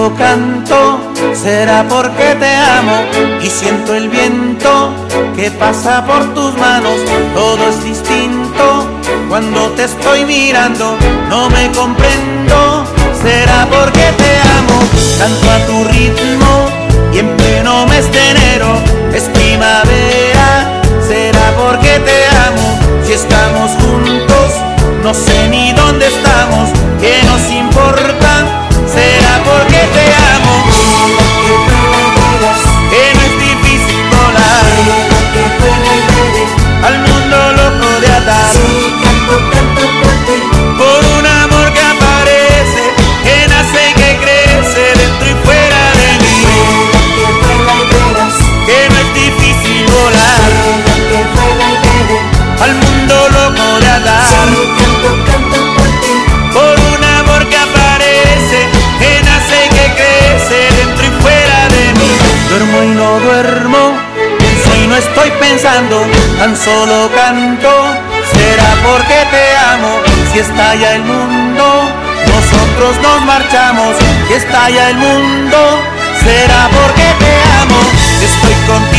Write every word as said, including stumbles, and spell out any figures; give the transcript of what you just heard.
solo canto, será porque te amo y siento el viento que pasa por tus manos. Todo es distinto cuando te estoy mirando, no me comprendo, será porque te amo. Canto a tu ritmo y en pleno mes de enero es primavera, será porque te amo. Si estamos juntos, no sé ni dónde estamos, ¿qué nos importa? Será porque te amo. Que no es difícil volar al mundo loco de atar por un amor que aparece, que nace y que crece dentro y fuera de mí. Que no es difícil volar al mundo loco de atar por un amor que aparece, que nace y que crece dentro y fuera de mí. Duermo y no duermo, pienso y no estoy pensando, tan solo canto, será porque te amo. Si estalla el mundo, nosotros nos marchamos. Si estalla el mundo, será porque te amo. Estoy contigo